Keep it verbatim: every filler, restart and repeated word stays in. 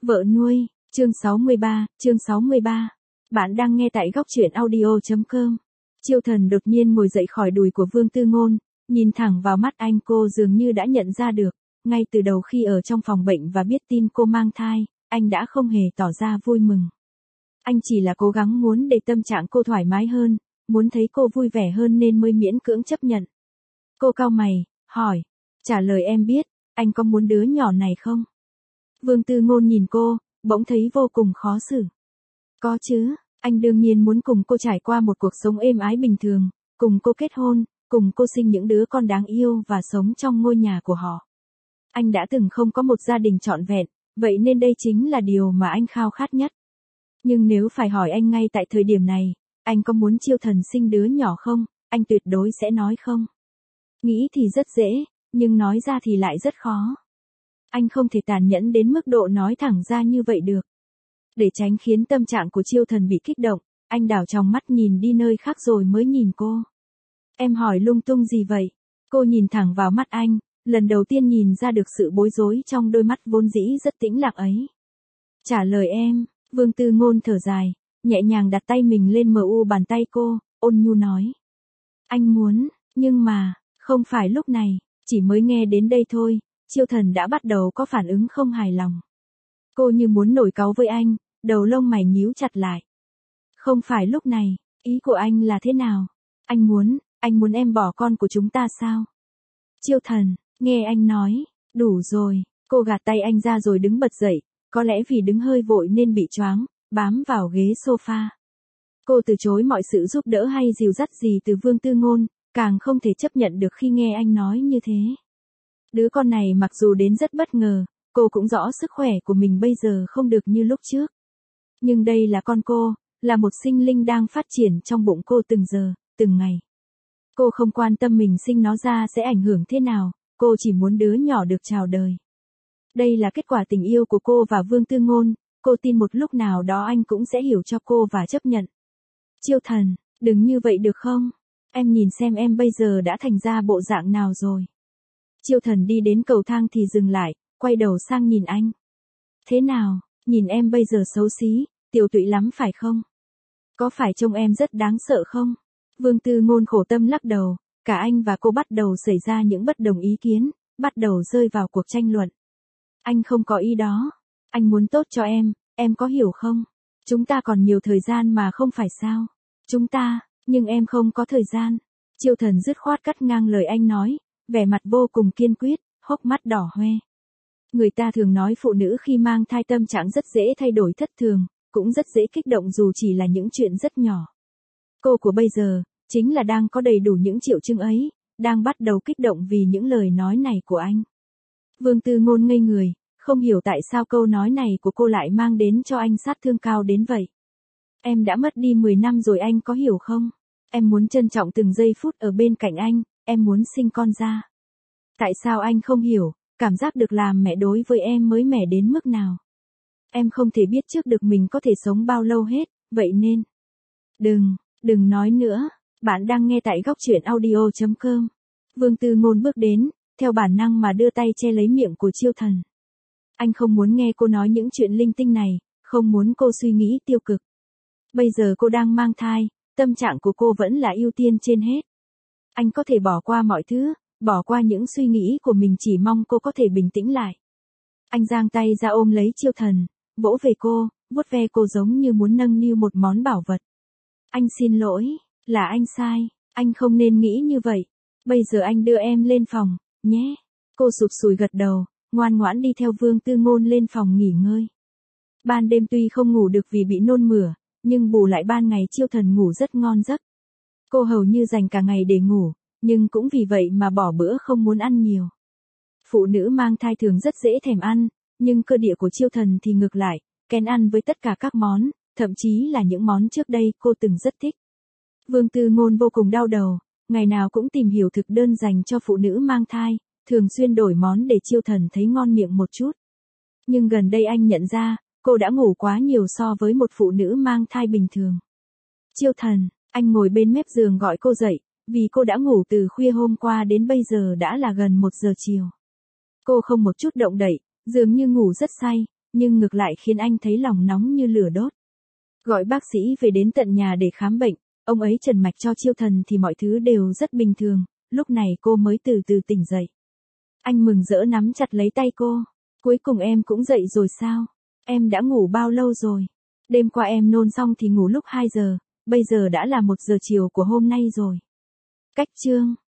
Vợ nuôi, chương sáu mươi ba, chương sáu mươi ba. Bạn đang nghe tại góc truyện audio chấm com. Chiêu Thần đột nhiên ngồi dậy khỏi đùi của Vương Tư Ngôn, nhìn thẳng vào mắt anh, cô dường như đã nhận ra được, ngay từ đầu khi ở trong phòng bệnh và biết tin cô mang thai, anh đã không hề tỏ ra vui mừng. Anh chỉ là cố gắng muốn để tâm trạng cô thoải mái hơn, muốn thấy cô vui vẻ hơn nên mới miễn cưỡng chấp nhận. Cô cau mày, hỏi, trả lời em biết, anh có muốn đứa nhỏ này không? Vương Tư Ngôn nhìn cô, bỗng thấy vô cùng khó xử. Có chứ, anh đương nhiên muốn cùng cô trải qua một cuộc sống êm ái bình thường, cùng cô kết hôn, cùng cô sinh những đứa con đáng yêu và sống trong ngôi nhà của họ. Anh đã từng không có một gia đình trọn vẹn, vậy nên đây chính là điều mà anh khao khát nhất. Nhưng nếu phải hỏi anh ngay tại thời điểm này, anh có muốn Chiêu Thần sinh đứa nhỏ không, anh tuyệt đối sẽ nói không. Nghĩ thì rất dễ, nhưng nói ra thì lại rất khó. Anh không thể tàn nhẫn đến mức độ nói thẳng ra như vậy được. Để tránh khiến tâm trạng của Chiêu Thần bị kích động, anh đảo trong mắt nhìn đi nơi khác rồi mới nhìn cô. Em hỏi lung tung gì vậy? Cô nhìn thẳng vào mắt anh, lần đầu tiên nhìn ra được sự bối rối trong đôi mắt vốn dĩ rất tĩnh lặng ấy. Trả lời em, Vương Tư Ngôn thở dài, nhẹ nhàng đặt tay mình lên mờ u bàn tay cô, ôn nhu nói. Anh muốn, nhưng mà, không phải lúc này, chỉ mới nghe đến đây thôi. Chiêu Thần đã bắt đầu có phản ứng không hài lòng. Cô như muốn nổi cáu với anh, đầu lông mày nhíu chặt lại. Không phải lúc này, ý của anh là thế nào? Anh muốn, anh muốn em bỏ con của chúng ta sao? Chiêu Thần, nghe anh nói, đủ rồi, cô gạt tay anh ra rồi đứng bật dậy, có lẽ vì đứng hơi vội nên bị choáng, bám vào ghế sofa. Cô từ chối mọi sự giúp đỡ hay dìu dắt gì từ Vương Tư Ngôn, càng không thể chấp nhận được khi nghe anh nói như thế. Đứa con này mặc dù đến rất bất ngờ, cô cũng rõ sức khỏe của mình bây giờ không được như lúc trước. Nhưng đây là con cô, là một sinh linh đang phát triển trong bụng cô từng giờ, từng ngày. Cô không quan tâm mình sinh nó ra sẽ ảnh hưởng thế nào, cô chỉ muốn đứa nhỏ được chào đời. Đây là kết quả tình yêu của cô và Vương Tư Ngôn, cô tin một lúc nào đó anh cũng sẽ hiểu cho cô và chấp nhận. Chiêu Thần, đừng như vậy được không? Em nhìn xem em bây giờ đã thành ra bộ dạng nào rồi. Chiêu Thần đi đến cầu thang thì dừng lại, quay đầu sang nhìn anh. Thế nào, nhìn em bây giờ xấu xí, tiều tụy lắm phải không? Có phải trông em rất đáng sợ không? Vương Tư Ngôn khổ tâm lắc đầu, cả anh và cô bắt đầu xảy ra những bất đồng ý kiến, bắt đầu rơi vào cuộc tranh luận. Anh không có ý đó, anh muốn tốt cho em, em có hiểu không? Chúng ta còn nhiều thời gian mà không phải sao? Chúng ta, nhưng em không có thời gian. Chiêu Thần dứt khoát cắt ngang lời anh nói, vẻ mặt vô cùng kiên quyết, hốc mắt đỏ hoe. Người ta thường nói phụ nữ khi mang thai tâm trạng rất dễ thay đổi thất thường, cũng rất dễ kích động dù chỉ là những chuyện rất nhỏ. Cô của bây giờ, chính là đang có đầy đủ những triệu chứng ấy, đang bắt đầu kích động vì những lời nói này của anh. Vương Tư Ngôn ngây người, không hiểu tại sao câu nói này của cô lại mang đến cho anh sát thương cao đến vậy. Em đã mất đi mười năm rồi anh có hiểu không? Em muốn trân trọng từng giây phút ở bên cạnh anh, em muốn sinh con ra. Tại sao anh không hiểu, cảm giác được làm mẹ đối với em mới mẻ đến mức nào? Em không thể biết trước được mình có thể sống bao lâu hết, vậy nên. Đừng, đừng nói nữa, bạn đang nghe tại góc truyện audio chấm com. Vương Tư Ngôn bước đến, theo bản năng mà đưa tay che lấy miệng của Chiêu Thần. Anh không muốn nghe cô nói những chuyện linh tinh này, không muốn cô suy nghĩ tiêu cực. Bây giờ cô đang mang thai, tâm trạng của cô vẫn là ưu tiên trên hết. Anh có thể bỏ qua mọi thứ, bỏ qua những suy nghĩ của mình chỉ mong cô có thể bình tĩnh lại. Anh giang tay ra ôm lấy Chiêu Thần, vỗ về cô, vuốt ve cô giống như muốn nâng niu một món bảo vật. Anh xin lỗi, là anh sai, anh không nên nghĩ như vậy. Bây giờ anh đưa em lên phòng, nhé. Cô sụp sùi gật đầu, ngoan ngoãn đi theo Vương Tư Ngôn lên phòng nghỉ ngơi. Ban đêm tuy không ngủ được vì bị nôn mửa, nhưng bù lại ban ngày Chiêu Thần ngủ rất ngon giấc. Cô hầu như dành cả ngày để ngủ, nhưng cũng vì vậy mà bỏ bữa không muốn ăn nhiều. Phụ nữ mang thai thường rất dễ thèm ăn, nhưng cơ địa của Chiêu Thần thì ngược lại, kén ăn với tất cả các món, thậm chí là những món trước đây cô từng rất thích. Vương Tư Ngôn vô cùng đau đầu, ngày nào cũng tìm hiểu thực đơn dành cho phụ nữ mang thai, thường xuyên đổi món để Chiêu Thần thấy ngon miệng một chút. Nhưng gần đây anh nhận ra, cô đã ngủ quá nhiều so với một phụ nữ mang thai bình thường. Chiêu Thần, anh ngồi bên mép giường gọi cô dậy, vì cô đã ngủ từ khuya hôm qua đến bây giờ đã là gần một giờ chiều. Cô không một chút động đậy, dường như ngủ rất say, nhưng ngược lại khiến anh thấy lòng nóng như lửa đốt. Gọi bác sĩ về đến tận nhà để khám bệnh, ông ấy trần mạch cho Chiêu Thần thì mọi thứ đều rất bình thường, lúc này cô mới từ từ tỉnh dậy. Anh mừng rỡ nắm chặt lấy tay cô. Cuối cùng em cũng dậy rồi sao? Em đã ngủ bao lâu rồi? Đêm qua em nôn xong thì ngủ lúc hai giờ, bây giờ đã là một giờ chiều của hôm nay rồi. Cách chương